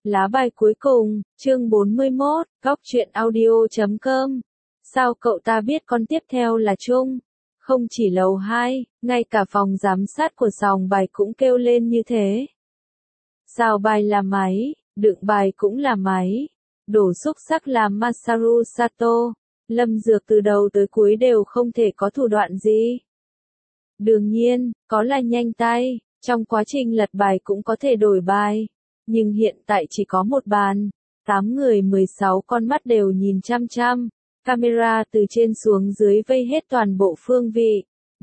Lá bài cuối cùng, chương 41, góc truyện audio.com. Sao cậu ta biết con tiếp theo là Trung? Không chỉ lầu 2, ngay cả phòng giám sát của sòng bài cũng kêu lên như thế. Sao bài là máy, đựng bài cũng là máy, đổ xúc xắc là Masaru Sato. Lâm Dược từ đầu tới cuối đều không thể có thủ đoạn gì. Đương nhiên, có là nhanh tay, trong quá trình lật bài cũng có thể đổi bài. Nhưng hiện tại chỉ có một bàn, 8 người 16 con mắt đều nhìn chăm chăm, camera từ trên xuống dưới vây hết toàn bộ phương vị,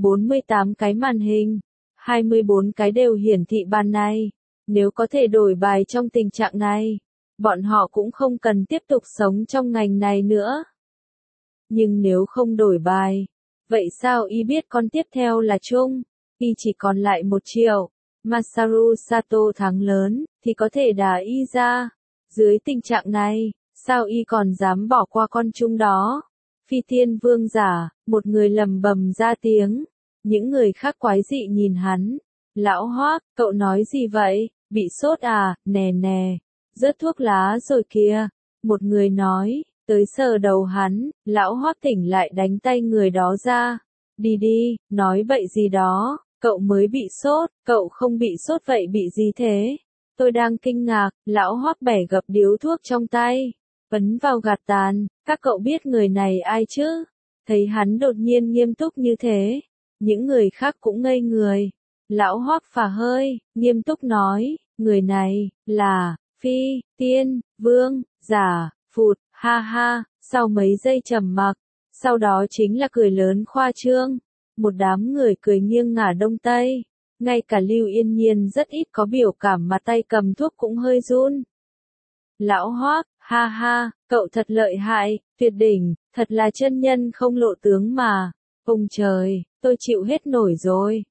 48 cái màn hình, 24 cái đều hiển thị bàn này. Nếu có thể đổi bài trong tình trạng này, bọn họ cũng không cần tiếp tục sống trong ngành này nữa. Nhưng nếu không đổi bài, vậy sao y biết con tiếp theo là Trung? Y chỉ còn lại 1 triệu. Masaru Sato thắng lớn, thì có thể đá y ra. Dưới tình trạng này, sao y còn dám bỏ qua con Trung đó? Phi Thiên Vương giả, một người lầm bầm ra tiếng. Những người khác quái dị nhìn hắn. Lão Hoác, cậu nói gì vậy? Bị sốt à? Nè nè, rớt thuốc lá rồi kìa. Một người nói, tới sờ đầu hắn, Lão Hoác tỉnh lại đánh tay người đó ra. Đi đi, nói bậy gì đó. Cậu mới bị sốt, cậu không bị sốt vậy bị gì thế? Tôi đang kinh ngạc, Lão Hoác bẻ gập điếu thuốc trong tay, ấn vào gạt tàn, các cậu biết người này ai chứ? Thấy hắn đột nhiên nghiêm túc như thế, những người khác cũng ngây người. Lão Hoác phả hơi, nghiêm túc nói, người này, là, Phi, Tiên, Vương, giả, phụt, ha ha, sau mấy giây trầm mặc, sau đó chính là cười lớn khoa trương. Một đám người cười nghiêng ngả đông tây, ngay cả Lưu Yên Nhiên rất ít có biểu cảm mà tay cầm thuốc cũng hơi run. Lão Hoác, ha ha, cậu thật lợi hại, tuyệt đỉnh, thật là chân nhân không lộ tướng mà. Ông trời, tôi chịu hết nổi rồi.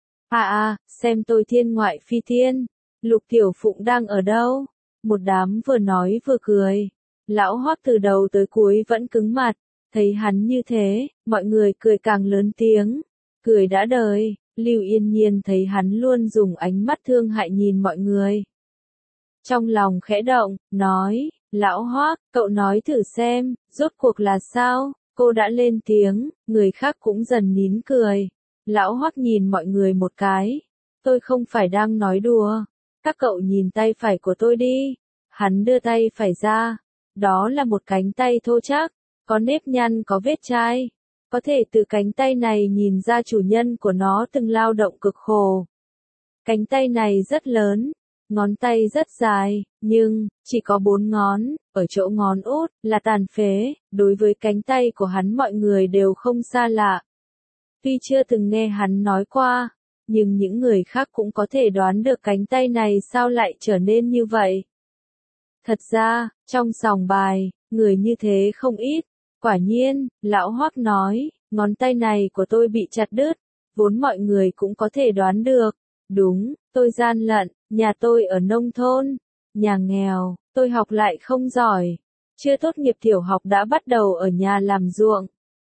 Xem tôi thiên ngoại phi thiên. Lục Tiểu Phụng đang ở đâu? Một đám vừa nói vừa cười. Lão Hoác từ đầu tới cuối vẫn cứng mặt, thấy hắn như thế, mọi người cười càng lớn tiếng. Cười đã đời, Lưu Yên Nhiên thấy hắn luôn dùng ánh mắt thương hại nhìn mọi người. Trong lòng khẽ động, nói, Lão Hoác, cậu nói thử xem, rốt cuộc là sao? Cô đã lên tiếng, người khác cũng dần nín cười. Lão Hoác nhìn mọi người một cái. Tôi không phải đang nói đùa. Các cậu nhìn tay phải của tôi đi. Hắn đưa tay phải ra. Đó là một cánh tay thô chắc, có nếp nhăn có vết chai. Có thể từ cánh tay này nhìn ra chủ nhân của nó từng lao động cực khổ. Cánh tay này rất lớn, ngón tay rất dài, nhưng chỉ có 4 ngón, ở chỗ ngón út là tàn phế. Đối với cánh tay của hắn mọi người đều không xa lạ. Tuy chưa từng nghe hắn nói qua, nhưng những người khác cũng có thể đoán được cánh tay này sao lại trở nên như vậy. Thật ra, trong sòng bài, người như thế không ít. Quả nhiên, Lão Hoác nói, ngón tay này của tôi bị chặt đứt, vốn mọi người cũng có thể đoán được. Đúng, tôi gian lận, nhà tôi ở nông thôn, nhà nghèo, tôi học lại không giỏi. Chưa tốt nghiệp tiểu học đã bắt đầu ở nhà làm ruộng.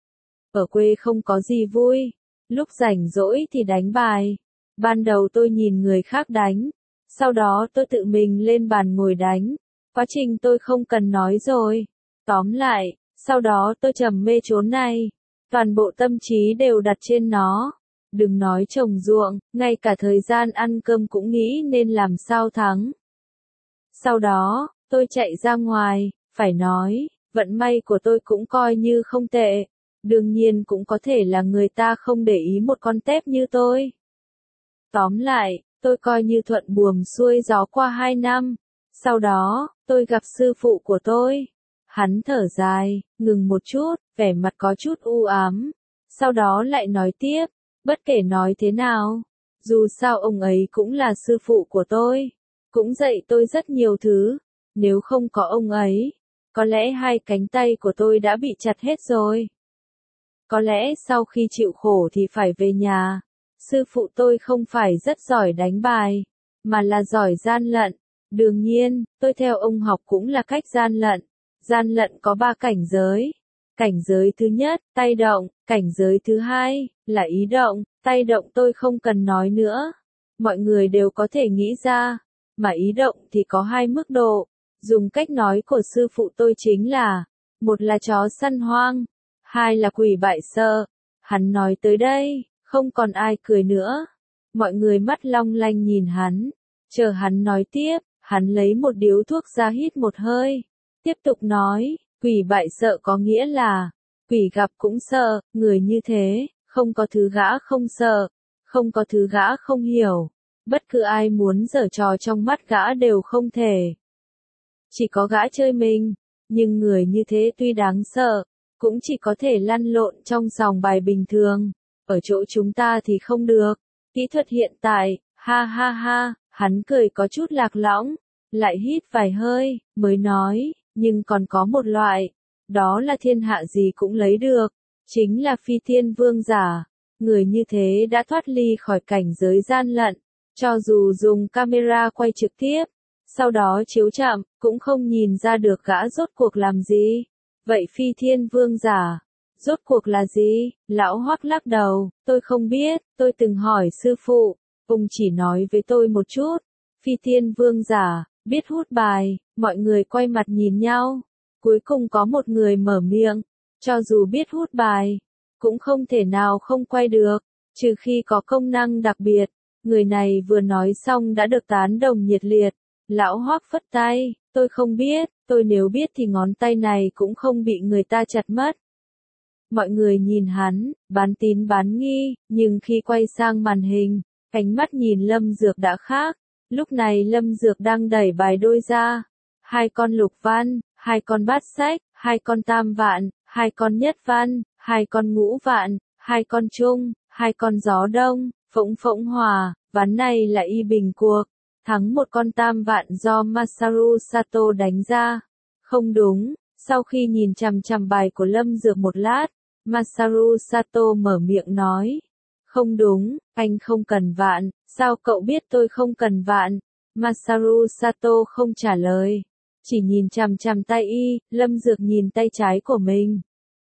Ở quê không có gì vui, lúc rảnh rỗi thì đánh bài. Ban đầu tôi nhìn người khác đánh, sau đó tôi tự mình lên bàn ngồi đánh. Quá trình tôi không cần nói rồi. Tóm lại, sau đó tôi trầm mê chốn này, toàn bộ tâm trí đều đặt trên nó. Đừng nói trồng ruộng, ngay cả thời gian ăn cơm cũng nghĩ nên làm sao thắng. Sau đó, tôi chạy ra ngoài, phải nói, vận may của tôi cũng coi như không tệ. Đương nhiên cũng có thể là người ta không để ý một con tép như tôi. Tóm lại, tôi coi như thuận buồm xuôi gió qua 2 năm. Sau đó, tôi gặp sư phụ của tôi. Hắn thở dài, ngừng một chút, vẻ mặt có chút u ám. Sau đó lại nói tiếp, bất kể nói thế nào, dù sao ông ấy cũng là sư phụ của tôi, cũng dạy tôi rất nhiều thứ. Nếu không có ông ấy, có lẽ 2 cánh tay của tôi đã bị chặt hết rồi. Có lẽ sau khi chịu khổ thì phải về nhà. Sư phụ tôi không phải rất giỏi đánh bài, mà là giỏi gian lận. Đương nhiên, tôi theo ông học cũng là cách gian lận. Gian lận có 3 cảnh giới. Cảnh giới thứ nhất, tay động. Cảnh giới thứ hai, là ý động. Tay động tôi không cần nói nữa. Mọi người đều có thể nghĩ ra. Mà ý động thì có 2 mức độ. Dùng cách nói của sư phụ tôi chính là, một là chó săn hoang, hai là quỷ bại sợ. Hắn nói tới đây, không còn ai cười nữa. Mọi người mắt long lanh nhìn hắn, chờ hắn nói tiếp, hắn lấy một điếu thuốc ra hít một hơi. Tiếp tục nói, quỷ bại sợ có nghĩa là, quỷ gặp cũng sợ, người như thế, không có thứ gã không sợ, không có thứ gã không hiểu. Bất cứ ai muốn giở trò trong mắt gã đều không thể. Chỉ có gã chơi mình, nhưng người như thế tuy đáng sợ, cũng chỉ có thể lăn lộn trong sòng bài bình thường. Ở chỗ chúng ta thì không được. Kỹ thuật hiện tại, ha ha ha, hắn cười có chút lạc lõng, lại hít vài hơi, mới nói, nhưng còn có một loại, đó là thiên hạ gì cũng lấy được, chính là phi thiên vương giả. Người như thế đã thoát ly khỏi cảnh giới gian lận, cho dù dùng camera quay trực tiếp, sau đó chiếu chậm, cũng không nhìn ra được gã rốt cuộc làm gì. Vậy phi thiên vương giả, rốt cuộc là gì? Lão Hoắc lắc đầu, tôi không biết, tôi từng hỏi sư phụ, ông chỉ nói với tôi một chút. Phi thiên vương giả, biết hút bài, mọi người quay mặt nhìn nhau. Cuối cùng có một người mở miệng, cho dù biết hút bài, cũng không thể nào không quay được, trừ khi có công năng đặc biệt. Người này vừa nói xong đã được tán đồng nhiệt liệt. Lão Hoắc phất tay, tôi không biết, tôi nếu biết thì ngón tay này cũng không bị người ta chặt mất. Mọi người nhìn hắn, bán tín bán nghi, nhưng khi quay sang màn hình, ánh mắt nhìn Lâm Dược đã khác. Lúc này Lâm Dược đang đẩy bài đôi ra. 2 con lục văn, 2 con bát sách, 2 con tam vạn, 2 con nhất văn, 2 con ngũ vạn, 2 con trung, 2 con gió đông, phỗng phỗng hòa. Ván này là y bình cuộc. Thắng một con tam vạn do Masaru Sato đánh ra. Không đúng, sau khi nhìn chằm chằm bài của Lâm Dược một lát, Masaru Sato mở miệng nói. Không đúng, anh không cần vạn, sao cậu biết tôi không cần vạn? Masaru Sato không trả lời, chỉ nhìn chằm chằm tay y. Lâm Dược nhìn tay trái của mình,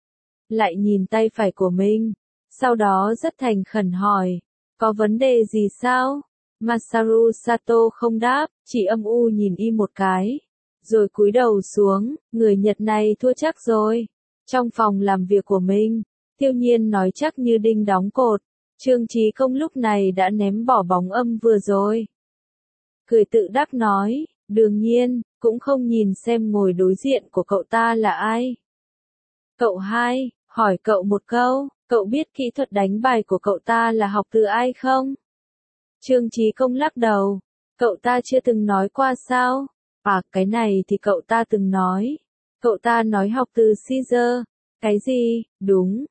lại nhìn tay phải của mình, sau đó rất thành khẩn hỏi, có vấn đề gì sao? Masaru Sato không đáp, chỉ âm u nhìn y một cái, rồi cúi đầu xuống. Người Nhật này thua chắc rồi. Trong phòng làm việc của mình, Tiêu Nhiên nói chắc như đinh đóng cột. Trương Chí Công lúc này đã ném bỏ bóng âm vừa rồi. Cười tự đắc nói, đương nhiên, cũng không nhìn xem ngồi đối diện của cậu ta là ai. Cậu hai, hỏi cậu một câu, cậu biết kỹ thuật đánh bài của cậu ta là học từ ai không? Trương Chí Công lắc đầu, cậu ta chưa từng nói qua sao? À, cái này thì cậu ta từng nói. Cậu ta nói học từ Caesar. Cái gì? Đúng,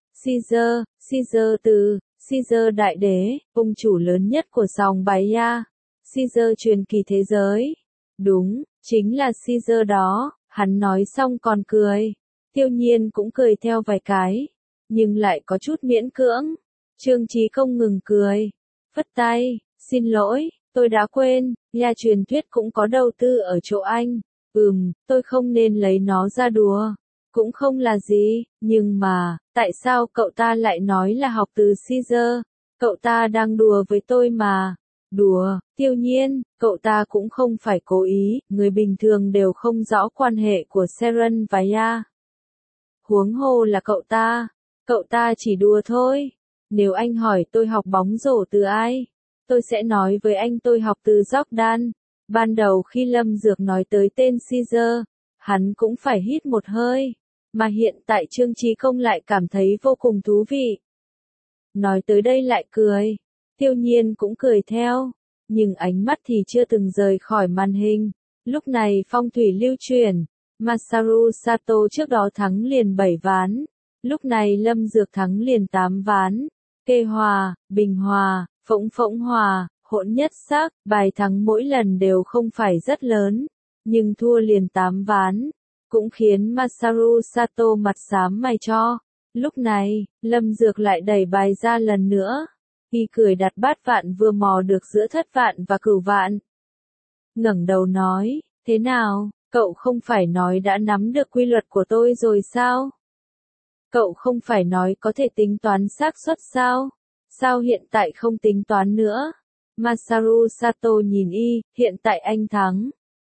Caesar từ, Caesar đại đế, ông chủ lớn nhất của sòng bài ya. Caesar truyền kỳ thế giới. Đúng, chính là Caesar đó. Hắn nói xong còn cười. Tiêu Nhiên cũng cười theo vài cái, nhưng lại có chút miễn cưỡng. Trương Chí Công ngừng cười, phất tay, xin lỗi, tôi đã quên, nhà truyền thuyết cũng có đầu tư ở chỗ anh. Tôi không nên lấy nó ra đùa. Cũng không là gì, nhưng mà, tại sao cậu ta lại nói là học từ Caesar? Cậu ta đang đùa với tôi mà. Đùa, Tiêu Nhiên, cậu ta cũng không phải cố ý, người bình thường đều không rõ quan hệ của Seren và Ya. Huống hồ là cậu ta chỉ đùa thôi. Nếu anh hỏi tôi học bóng rổ từ ai, tôi sẽ nói với anh tôi học từ Jordan. Ban đầu khi Lâm Dược nói tới tên Caesar, hắn cũng phải hít một hơi, mà hiện tại Trương Chí Công lại cảm thấy vô cùng thú vị. Nói tới đây lại cười, Tiêu Nhiên cũng cười theo, nhưng ánh mắt thì chưa từng rời khỏi màn hình. Lúc này phong thủy lưu chuyển, Masaru Sato trước đó thắng liền 7 ván, lúc này Lâm Dược thắng liền 8 ván. Kê hòa, bình hòa, phỗng phỗng hòa, hỗn nhất sắc, bài thắng mỗi lần đều không phải rất lớn, nhưng thua liền 8 ván, cũng khiến Masaru Sato mặt xám mày cho. Lúc này, Lâm Dược lại đẩy bài ra lần nữa, y cười đặt bát vạn vừa mò được giữa thất vạn và cửu vạn. Ngẩng đầu nói, thế nào, cậu không phải nói đã nắm được quy luật của tôi rồi sao? Cậu không phải nói có thể tính toán xác suất sao? Sao hiện tại không tính toán nữa? Masaru Sato nhìn y, hiện tại anh thắng.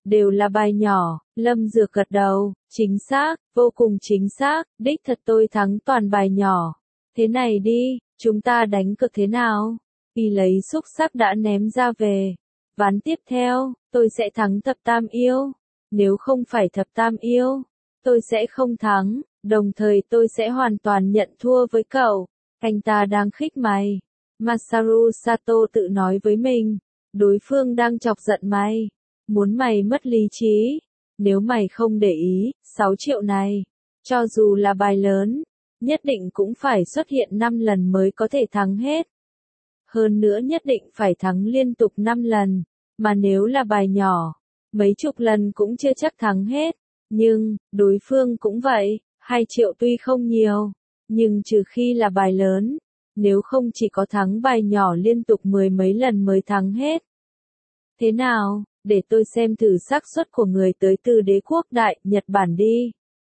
Đều là bài nhỏ, Lâm Dược gật đầu, chính xác, vô cùng chính xác, đích thật tôi thắng toàn bài nhỏ. Thế này đi, chúng ta đánh cược thế nào? Y lấy xúc xắc đã ném ra về. Ván tiếp theo, tôi sẽ thắng thập tam yêu. Nếu không phải thập tam yêu, tôi sẽ không thắng, đồng thời tôi sẽ hoàn toàn nhận thua với cậu. Anh ta đang khích mày. Masaru Sato tự nói với mình, đối phương đang chọc giận mày, muốn mày mất lý trí. Nếu mày không để ý, 6 triệu này, cho dù là bài lớn, nhất định cũng phải xuất hiện 5 lần mới có thể thắng hết. Hơn nữa nhất định phải thắng liên tục 5 lần, mà nếu là bài nhỏ, mấy chục lần cũng chưa chắc thắng hết. Nhưng, đối phương cũng vậy, 2 triệu tuy không nhiều, nhưng trừ khi là bài lớn, nếu không chỉ có thắng bài nhỏ liên tục 10 mấy lần mới thắng hết. Thế nào, để tôi xem thử xác suất của người tới từ đế quốc Đại Nhật Bản đi.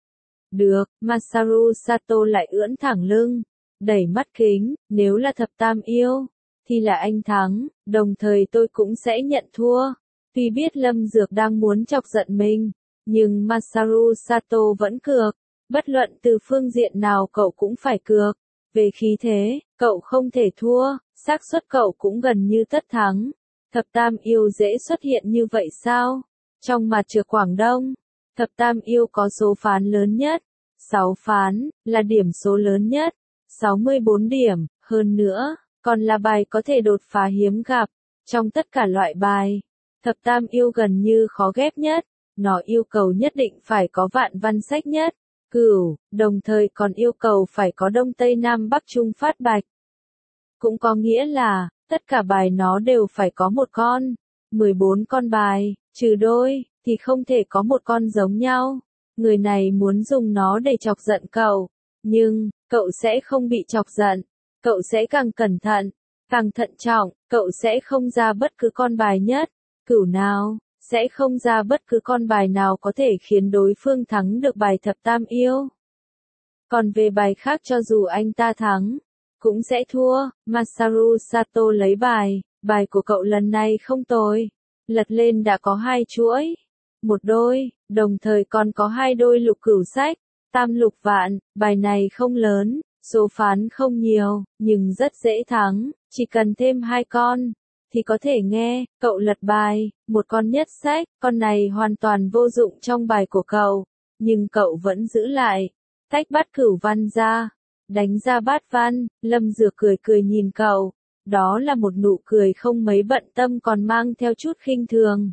Được, Masaru Sato lại ưỡn thẳng lưng, đẩy mắt kính, nếu là thập tam yêu, thì là anh thắng, đồng thời tôi cũng sẽ nhận thua. Tuy biết Lâm Dược đang muốn chọc giận mình, nhưng Masaru Sato vẫn cược, bất luận từ phương diện nào cậu cũng phải cược. Về khí thế, cậu không thể thua, xác suất cậu cũng gần như tất thắng. Thập tam yêu dễ xuất hiện như vậy sao? Trong mặt trược Quảng Đông, thập tam yêu có số phán lớn nhất, 6 phán, là điểm số lớn nhất, 64 điểm, hơn nữa, còn là bài có thể đột phá hiếm gặp. Trong tất cả loại bài, thập tam yêu gần như khó ghép nhất, nó yêu cầu nhất định phải có vạn văn sách nhất, cửu, đồng thời còn yêu cầu phải có Đông Tây Nam Bắc Trung phát bạch. Cũng có nghĩa là, tất cả bài nó đều phải có một con, 14 con bài, trừ đôi, thì không thể có một con giống nhau. Người này muốn dùng nó để chọc giận cậu, nhưng, cậu sẽ không bị chọc giận, cậu sẽ càng cẩn thận, càng thận trọng, cậu sẽ không ra bất cứ con bài nhất, cửu nào, sẽ không ra bất cứ con bài nào có thể khiến đối phương thắng được bài thập tam yêu. Còn về bài khác cho dù anh ta thắng, cũng sẽ thua. Masaru Sato lấy bài của cậu lần này không tồi. Lật lên đã có 2 chuỗi, một đôi, đồng thời còn có 2 đôi lục cửu sách, tam lục vạn, bài này không lớn, số phán không nhiều, nhưng rất dễ thắng, chỉ cần thêm 2 con, thì có thể nghe. Cậu lật bài, một con nhất sách, con này hoàn toàn vô dụng trong bài của cậu, nhưng cậu vẫn giữ lại, tách bát cửu văn ra, đánh ra bát văn. Lâm Dược cười cười nhìn cậu, đó là một nụ cười không mấy bận tâm còn mang theo chút khinh thường.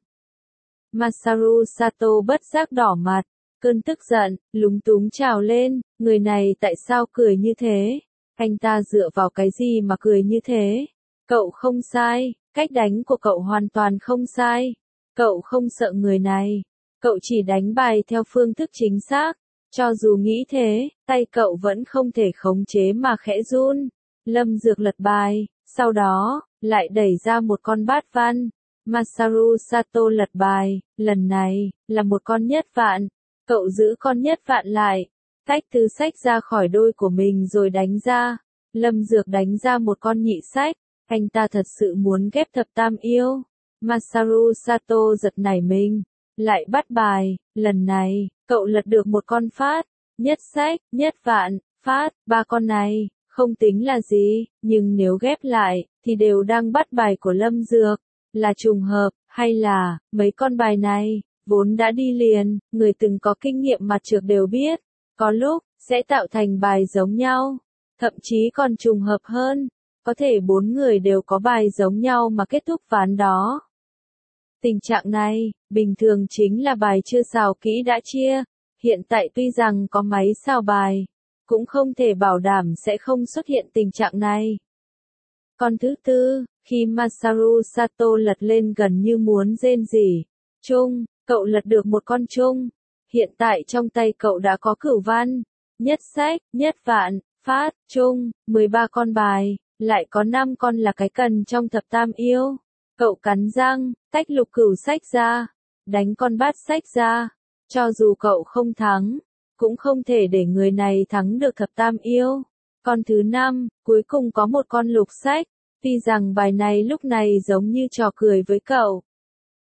Masaru Sato bất giác đỏ mặt, cơn tức giận, lúng túng trào lên, người này tại sao cười như thế? Anh ta dựa vào cái gì mà cười như thế? Cậu không sai, cách đánh của cậu hoàn toàn không sai. Cậu không sợ người này, cậu chỉ đánh bài theo phương thức chính xác. Cho dù nghĩ thế, tay cậu vẫn không thể khống chế mà khẽ run. Lâm Dược lật bài, sau đó, lại đẩy ra một con bát văn. Masaru Sato lật bài, lần này, là một con nhất vạn. Cậu giữ con nhất vạn lại, tách tứ sách ra khỏi đôi của mình rồi đánh ra. Lâm Dược đánh ra một con nhị sách, anh ta thật sự muốn ghép thập tam yêu. Masaru Sato giật nảy mình, lại bắt bài, lần này, cậu lật được một con phát, nhất sách, nhất vạn, phát, 3 con này, không tính là gì, nhưng nếu ghép lại, thì đều đang bắt bài của Lâm Dược, là trùng hợp, hay là, mấy con bài này, vốn đã đi liền, người từng có kinh nghiệm mặt trược đều biết, có lúc, sẽ tạo thành bài giống nhau, thậm chí còn trùng hợp hơn, có thể 4 người đều có bài giống nhau mà kết thúc ván đó. Tình trạng này, bình thường chính là bài chưa xào kỹ đã chia, hiện tại tuy rằng có máy xào bài, cũng không thể bảo đảm sẽ không xuất hiện tình trạng này. Con thứ tư, khi Masaru Sato lật lên gần như muốn rên rỉ, trung, cậu lật được một con trung, hiện tại trong tay cậu đã có cửu văn, nhất sách, nhất vạn, phát, trung, 13 con bài, lại có 5 con là cái cần trong thập tam yêu. Cậu cắn răng, tách lục cửu sách ra, đánh con bát sách ra, cho dù cậu không thắng, cũng không thể để người này thắng được thập tam yêu. Con thứ 5, cuối cùng có một con lục sách, tuy rằng bài này lúc này giống như trò cười với cậu.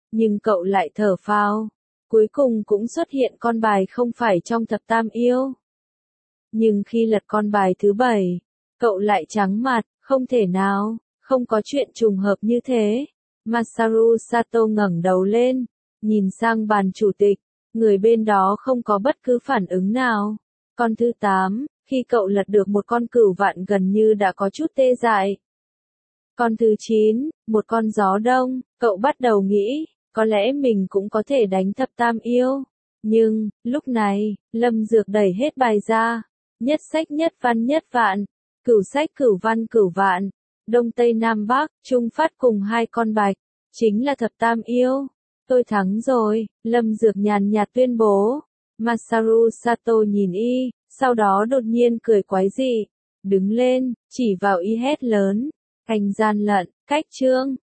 Nhưng cậu lại thở phào. Cuối cùng cũng xuất hiện con bài không phải trong thập tam yêu. Nhưng khi lật con bài thứ 7, cậu lại trắng mặt, không thể nào, không có chuyện trùng hợp như thế. Masaru Sato ngẩng đầu lên, nhìn sang bàn chủ tịch, người bên đó không có bất cứ phản ứng nào. Con thứ 8, khi cậu lật được một con cửu vạn gần như đã có chút tê dại. Con thứ 9, một con gió đông, cậu bắt đầu nghĩ, có lẽ mình cũng có thể đánh thập tam yêu. Nhưng, lúc này, Lâm Dược đẩy hết bài ra. Nhất sách nhất văn nhất vạn, cửu sách cửu văn cửu vạn, đông tây nam bắc, trung phát cùng 2 con bạch, chính là thập tam yêu. Tôi thắng rồi, Lâm Dược nhàn nhạt tuyên bố. Masaru Sato nhìn y, sau đó đột nhiên cười quái dị, đứng lên, chỉ vào y hét lớn, anh gian lận, cách chương.